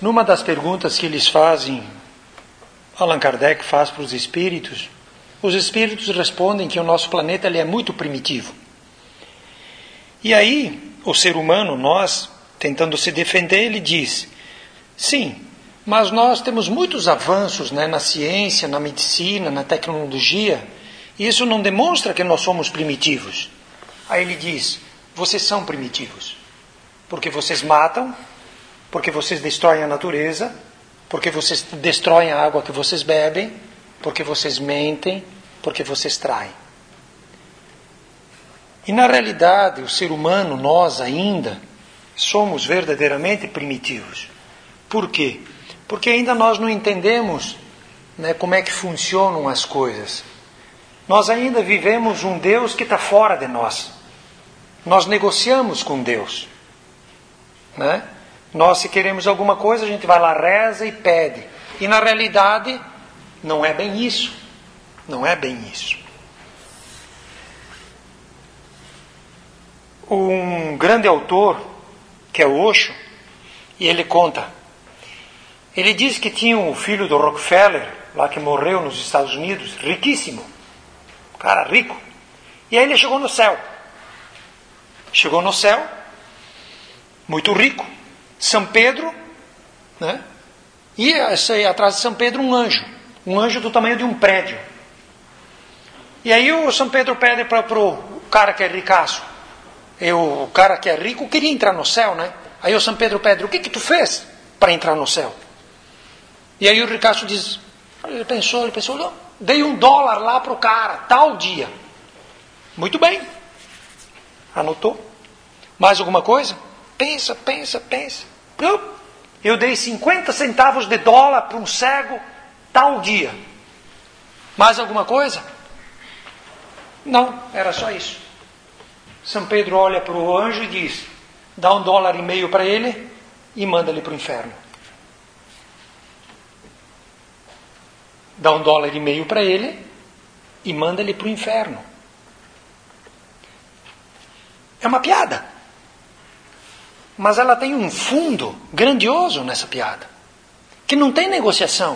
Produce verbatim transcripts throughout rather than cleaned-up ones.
Numa das perguntas que eles fazem, Allan Kardec faz para os espíritos, os espíritos respondem que o nosso planeta ele é muito primitivo. E aí, o ser humano, nós, tentando se defender, ele diz, sim, mas nós temos muitos avanços, né, na ciência, na medicina, na tecnologia, e isso não demonstra que nós somos primitivos. Aí ele diz, vocês são primitivos, porque vocês matam, porque vocês destroem a natureza, porque vocês destroem a água que vocês bebem, porque vocês mentem, porque vocês traem. E na realidade, o ser humano, nós ainda, somos verdadeiramente primitivos. Por quê? Porque ainda nós não entendemos, né, como é que funcionam as coisas. Nós ainda vivemos um Deus que está fora de nós. Nós negociamos com Deus. Né? Nós, se queremos alguma coisa, a gente vai lá, reza e pede. E na realidade, não é bem isso. Não é bem isso. Um grande autor, que é o Osho, e ele conta, ele diz que tinha um filho do Rockefeller, lá que morreu nos Estados Unidos, riquíssimo, cara rico, e aí ele chegou no céu, chegou no céu, muito rico, São Pedro, né? E atrás de São Pedro um anjo, um anjo do tamanho de um prédio, e aí o São Pedro pede para o cara que é ricaço, e o cara que é rico queria entrar no céu, né? Aí o São Pedro pede, o que que tu fez para entrar no céu? E aí o ricaço diz, ele pensou, ele pensou, não, dei um dólar lá para o cara, tal dia. Muito bem. Anotou. Mais alguma coisa? Pensa, pensa, pensa. Eu, eu dei cinquenta centavos de dólar para um cego, tal dia. Mais alguma coisa? Não, era só isso. São Pedro olha para o anjo e diz, dá um dólar e meio para ele e manda ele para o inferno. Dá um dólar e meio para ele e manda ele para o inferno. É uma piada. Mas ela tem um fundo grandioso nessa piada. Que não tem negociação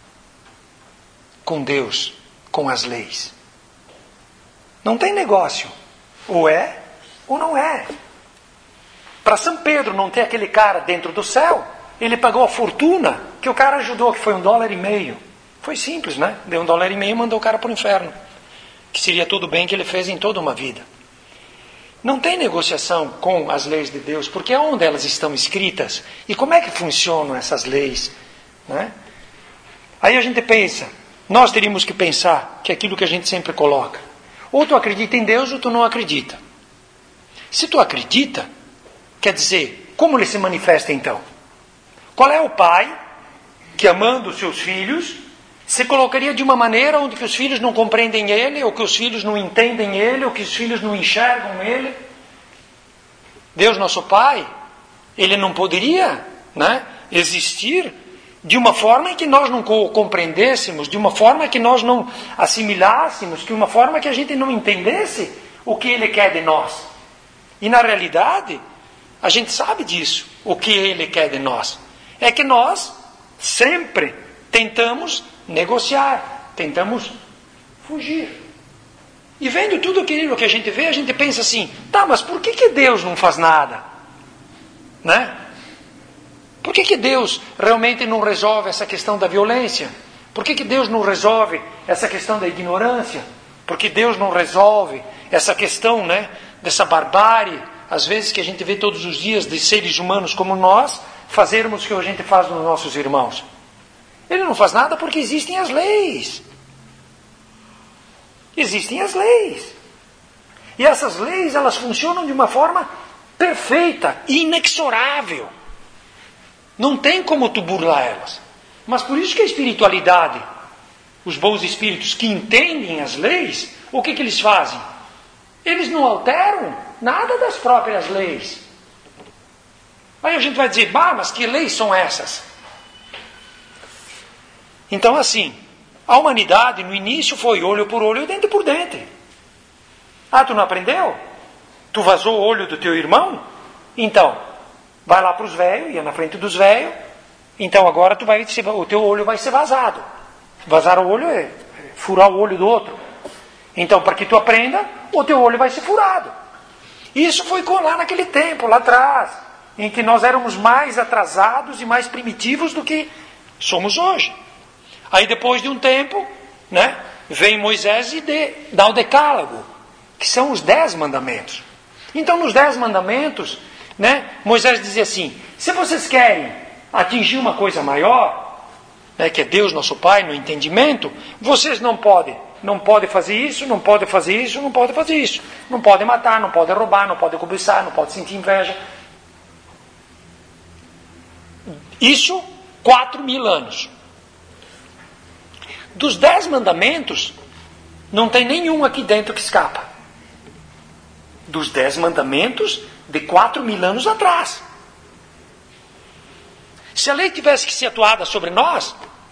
com Deus, com as leis. Não tem negócio. Ou é, ou não é. Para São Pedro não ter aquele cara dentro do céu, ele pagou a fortuna que o cara ajudou, que foi um dólar e meio. Foi simples, né? Deu um dólar e meio e mandou o cara para o inferno. Que seria tudo o bem que ele fez em toda uma vida. Não tem negociação com as leis de Deus, porque é onde elas estão escritas. E como é que funcionam essas leis? Né? Aí a gente pensa, nós teríamos que pensar que é aquilo que a gente sempre coloca. Ou tu acredita em Deus ou tu não acredita. Se tu acredita, quer dizer, como ele se manifesta então? Qual é o pai que, amando os seus filhos, se colocaria de uma maneira onde que os filhos não compreendem ele, ou que os filhos não entendem ele, ou que os filhos não enxergam ele? Deus, nosso Pai, ele não poderia, né, existir de uma forma em que nós não compreendêssemos, de uma forma que nós não assimilássemos, de uma forma que a gente não entendesse o que ele quer de nós. E na realidade, a gente sabe disso, o que ele quer de nós. É que nós sempre tentamos negociar, tentamos fugir. E vendo tudo aquilo que a gente vê, a gente pensa assim, tá, mas por que que Deus não faz nada? Né? Por que que Deus realmente não resolve essa questão da violência? Por que que Deus não resolve essa questão da ignorância? Por que Deus não resolve essa questão, né, dessa barbárie, às vezes que a gente vê todos os dias, de seres humanos como nós, fazermos o que a gente faz nos nossos irmãos? Ele não faz nada porque existem as leis. Existem as leis. E essas leis, elas funcionam de uma forma perfeita, inexorável. Não tem como tu burlar elas. Mas por isso que a espiritualidade, os bons espíritos que entendem as leis, o que que eles fazem? Eles não alteram nada das próprias leis. Aí a gente vai dizer, bah, mas que leis são essas? Então assim, a humanidade no início foi olho por olho, dente por dente. Ah, tu não aprendeu? Tu vazou o olho do teu irmão? Então, vai lá para os velhos, ia na frente dos velhos, Então agora tu vai, o teu olho vai ser vazado. Vazar o olho é furar o olho do outro. Então, para que tu aprenda, o teu olho vai ser furado. Isso foi lá naquele tempo, lá atrás, em que nós éramos mais atrasados e mais primitivos do que somos hoje. Aí depois de um tempo, né, vem Moisés e de, dá o decálogo, que são os dez mandamentos. Então, nos dez mandamentos, né, Moisés dizia assim: se vocês querem atingir uma coisa maior, né, que é Deus nosso Pai, no entendimento, vocês não podem, não podem fazer isso, não podem fazer isso, não podem fazer isso. Não podem matar, não podem roubar, não podem cobiçar, não podem sentir inveja. Isso, quatro mil anos. Dos dez mandamentos, não tem nenhum aqui dentro que escapa. Dos dez mandamentos de quatro mil anos atrás. Se a lei tivesse que ser atuada sobre nós,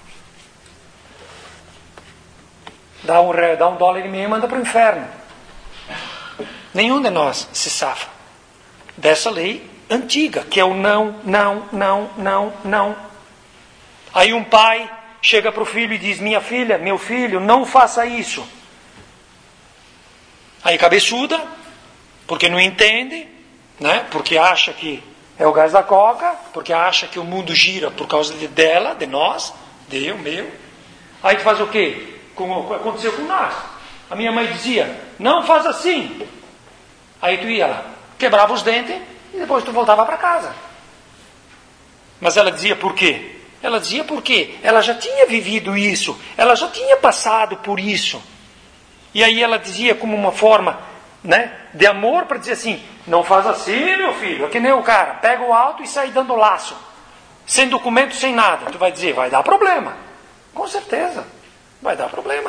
dá um, dá um dólar e meio e manda para o inferno. Nenhum de nós se safa dessa lei antiga, que é o não, não, não, não, não. Aí um pai chega para o filho e diz: minha filha, meu filho, não faça isso. Aí cabeçuda, porque não entende, né? Porque acha que é o gás da coca, porque acha que o mundo gira por causa de, dela, de nós, de eu, meu. Aí tu faz o quê? Como aconteceu com nós. A minha mãe dizia: não faz assim. Aí tu ia lá, quebrava os dentes e depois tu voltava para casa. Mas ela dizia por quê? Ela dizia porque ela já tinha vivido isso, ela já tinha passado por isso. E aí ela dizia como uma forma, né, de amor, para dizer assim: não faz assim, meu filho, é que nem o cara, pega o auto e sai dando laço, sem documento, sem nada. Tu vai dizer: vai dar problema. Com certeza, vai dar problema.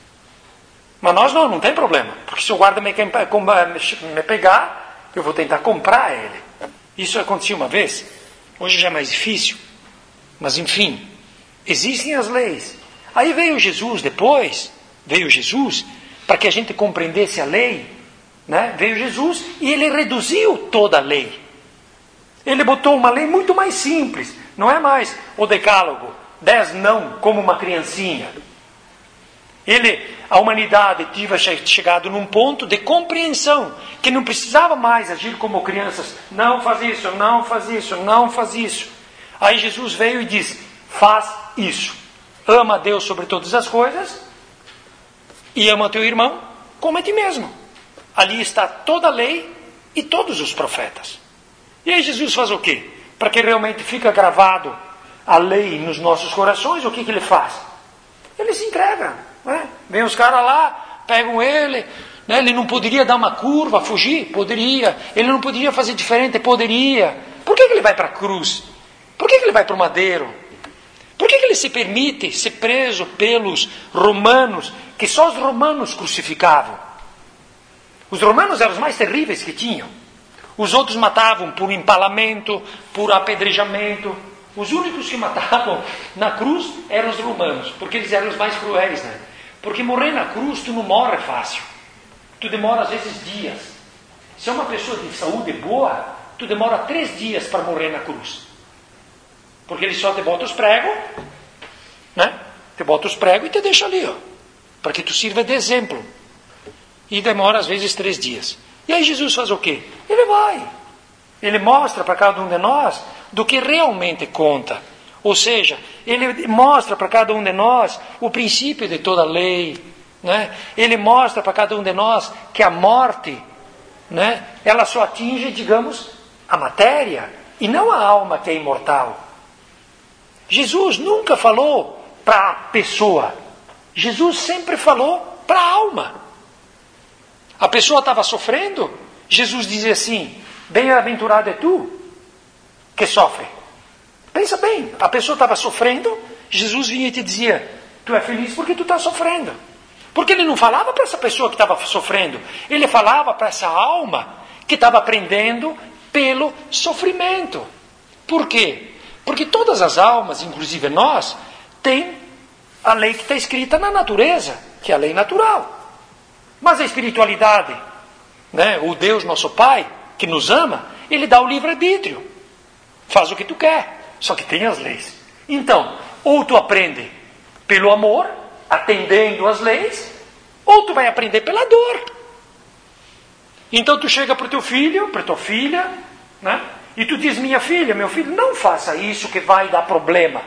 Mas nós não, não tem problema, porque se o guarda me, me pegar, eu vou tentar comprar ele. Isso aconteceu uma vez, hoje já é mais difícil. Mas enfim, existem as leis. Aí veio Jesus depois, veio Jesus, para que a gente compreendesse a lei, né? Veio Jesus e ele reduziu toda a lei. Ele botou uma lei muito mais simples. Não é mais o decálogo, dez não, como uma criancinha. Ele, a humanidade tinha chegado num ponto de compreensão, que não precisava mais agir como crianças. Não faz isso, não faz isso, não faz isso. Aí Jesus veio e disse: faz isso. Ama a Deus sobre todas as coisas e ama teu irmão como a ti mesmo. Ali está toda a lei e todos os profetas. E aí Jesus faz o quê? Para que realmente fique gravado a lei nos nossos corações, o que, que ele faz? Ele se entrega. Né? Vem os caras lá, pegam ele, né? Ele não poderia dar uma curva, fugir? Poderia. Ele não poderia fazer diferente? Poderia. Por que, que ele vai para a cruz? Por que, que ele vai para o madeiro? Por que, que ele se permite ser preso pelos romanos, que só os romanos crucificavam? Os romanos eram os mais terríveis que tinham. Os outros matavam por empalamento, por apedrejamento. Os únicos que matavam na cruz eram os romanos, porque eles eram os mais cruéis, né? Porque morrer na cruz, tu não morre fácil. Tu demora às vezes dias. Se é uma pessoa de saúde boa, tu demora três dias para morrer na cruz. Porque ele só te bota os pregos, né? Te bota os pregos e te deixa ali, ó, para que tu sirva de exemplo. E demora às vezes três dias. E aí Jesus faz o quê? Ele vai. Ele mostra para cada um de nós do que realmente conta. Ou seja, ele mostra para cada um de nós o princípio de toda a lei, né? Ele mostra para cada um de nós que a morte, né, ela só atinge, digamos, a matéria e não a alma que é imortal. Jesus nunca falou para a pessoa. Jesus sempre falou para a alma. A pessoa estava sofrendo, Jesus dizia assim: bem-aventurado é tu que sofre. Pensa bem, a pessoa estava sofrendo, Jesus vinha e te dizia: tu é feliz porque tu está sofrendo. Porque ele não falava para essa pessoa que estava sofrendo, ele falava para essa alma que estava aprendendo pelo sofrimento. Por quê? Porque todas as almas, inclusive nós, têm a lei que está escrita na natureza, que é a lei natural. Mas a espiritualidade, né, o Deus nosso Pai, que nos ama, ele dá o livre-arbítrio. Faz o que tu quer, só que tem as leis. Então, ou tu aprende pelo amor, atendendo às leis, ou tu vai aprender pela dor. Então tu chega para o teu filho, para tua filha, né? E tu diz, minha filha, meu filho, não faça isso que vai dar problema.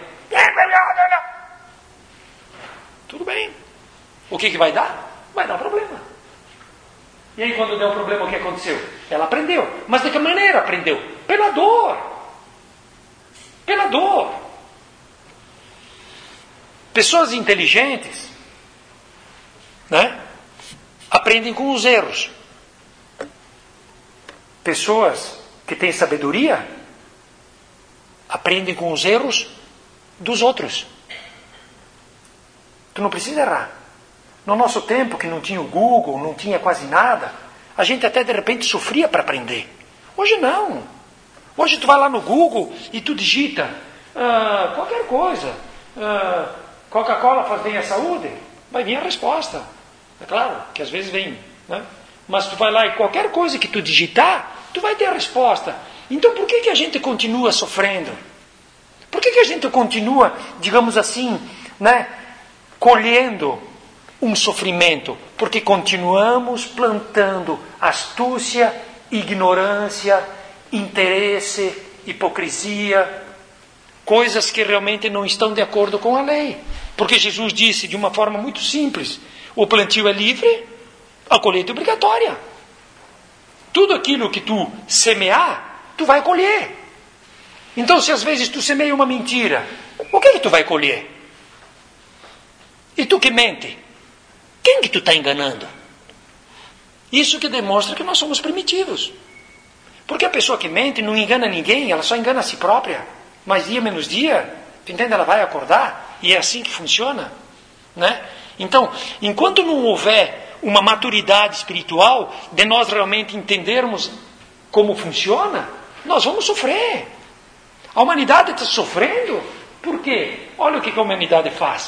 Tudo bem. O que, que vai dar? Vai dar problema. E aí quando deu o problema, o que aconteceu? Ela aprendeu. Mas de que maneira aprendeu? Pela dor. Pela dor. Pessoas inteligentes, né, aprendem com os erros. Pessoas que têm sabedoria aprendem com os erros dos outros. Tu não precisa errar. No nosso tempo, que não tinha o Google, não tinha quase nada, a gente até de repente sofria para aprender. Hoje não. Hoje tu vai lá no Google e tu digita ah, qualquer coisa. Ah, Coca-Cola faz bem à saúde? Vai vir a resposta. É claro que às vezes vem, né? Mas tu vai lá e qualquer coisa que tu digitar, tu vai ter a resposta. Então por que, que a gente continua sofrendo? Por que, que a gente continua, digamos assim, né, colhendo um sofrimento? Porque continuamos plantando astúcia, ignorância, interesse, hipocrisia, coisas que realmente não estão de acordo com a lei. Porque Jesus disse de uma forma muito simples, o plantio é livre, a colheita é obrigatória. Tudo aquilo que tu semear, tu vai colher. Então, se às vezes tu semeia uma mentira, o que que tu vai colher? E tu que mente, quem que tu está enganando? Isso que demonstra que nós somos primitivos. Porque a pessoa que mente não engana ninguém, ela só engana a si própria. Mas dia menos dia, tu entende? Ela vai acordar, e é assim que funciona, né? Então, enquanto não houver uma maturidade espiritual, de nós realmente entendermos como funciona, nós vamos sofrer. A humanidade está sofrendo, por quê? Olha o que a humanidade faz.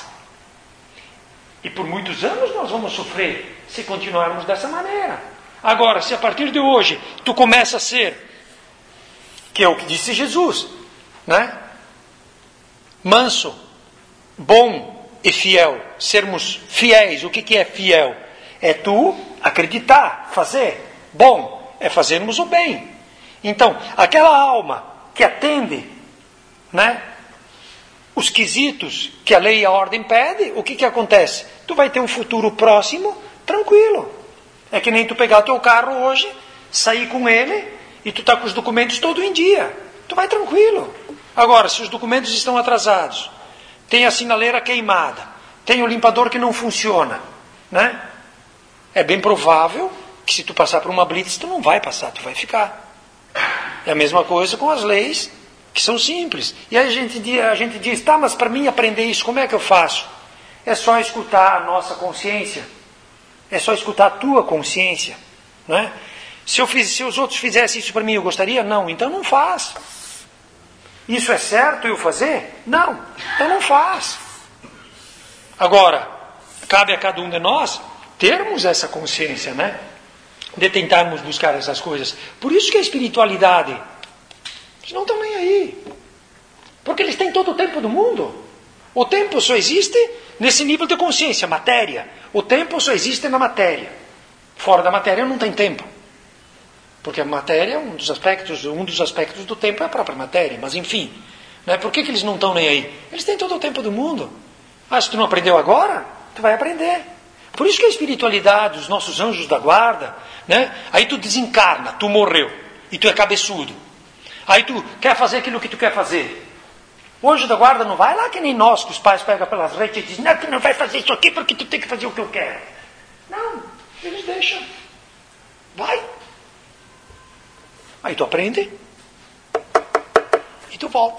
E por muitos anos nós vamos sofrer, se continuarmos dessa maneira. Agora, se a partir de hoje, tu começa a ser, que é o que disse Jesus, né? Manso, bom e fiel. Sermos fiéis. O que, que é fiel? É tu acreditar, fazer. Bom é fazermos o bem. Então, aquela alma que atende, né, os quesitos que a lei e a ordem pede, o que, que acontece? Tu vai ter um futuro próximo, tranquilo. É que nem tu pegar o teu carro hoje, sair com ele, e tu está com os documentos todo em dia. Tu vai tranquilo. Agora, se os documentos estão atrasados, tem a sinaleira queimada, tem o limpador que não funciona, né? É bem provável que se tu passar por uma blitz, tu não vai passar, tu vai ficar. É a mesma coisa com as leis, que são simples. E aí a gente, a gente diz, tá, mas para mim aprender isso, como é que eu faço? É só escutar a nossa consciência. É só escutar a tua consciência, né? Se, eu fiz, se os outros fizessem isso para mim, eu gostaria? Não, então não faz. Isso é certo eu fazer? Não, então não faz. Agora, cabe a cada um de nós termos essa consciência, né? De tentarmos buscar essas coisas. Por isso que a espiritualidade, eles não estão nem aí. Porque eles têm todo o tempo do mundo. O tempo só existe nesse nível de consciência, matéria. O tempo só existe na matéria. Fora da matéria não tem tempo. Porque a matéria, um dos aspectos, um dos aspectos do tempo é a própria matéria. Mas enfim, né? Por que, que eles não estão nem aí? Eles têm todo o tempo do mundo. Ah, se tu não aprendeu agora, tu vai aprender. Por isso que a espiritualidade, os nossos anjos da guarda, né? Aí tu desencarna, tu morreu, e tu é cabeçudo. Aí tu quer fazer aquilo que tu quer fazer. O anjo da guarda não vai lá que nem nós, que os pais pegam pelas redes e dizem, não, tu não vai fazer isso aqui porque tu tem que fazer o que eu quero. Não, eles deixam. Vai. Aí tu aprende e tu volta.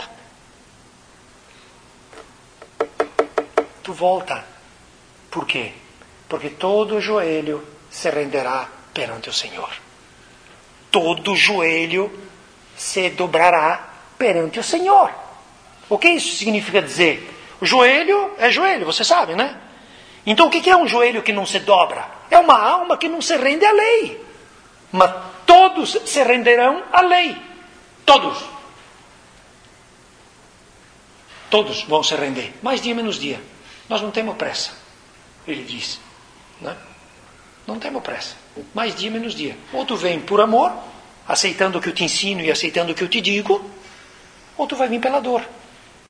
Tu volta. Por quê? Porque todo joelho se renderá perante o Senhor. Todo joelho se dobrará perante o Senhor. O que isso significa dizer? O joelho é joelho, você sabe, né? Então o que é um joelho que não se dobra? É uma alma que não se rende à lei. Mas todos se renderão à lei. Todos. Todos vão se render. Mais dia, menos dia. Nós não temos pressa. Ele diz. Né? Não temos pressa. Mais dia, menos dia. Ou tu vem por amor, aceitando o que eu te ensino e aceitando o que eu te digo, ou tu vai vir pela dor.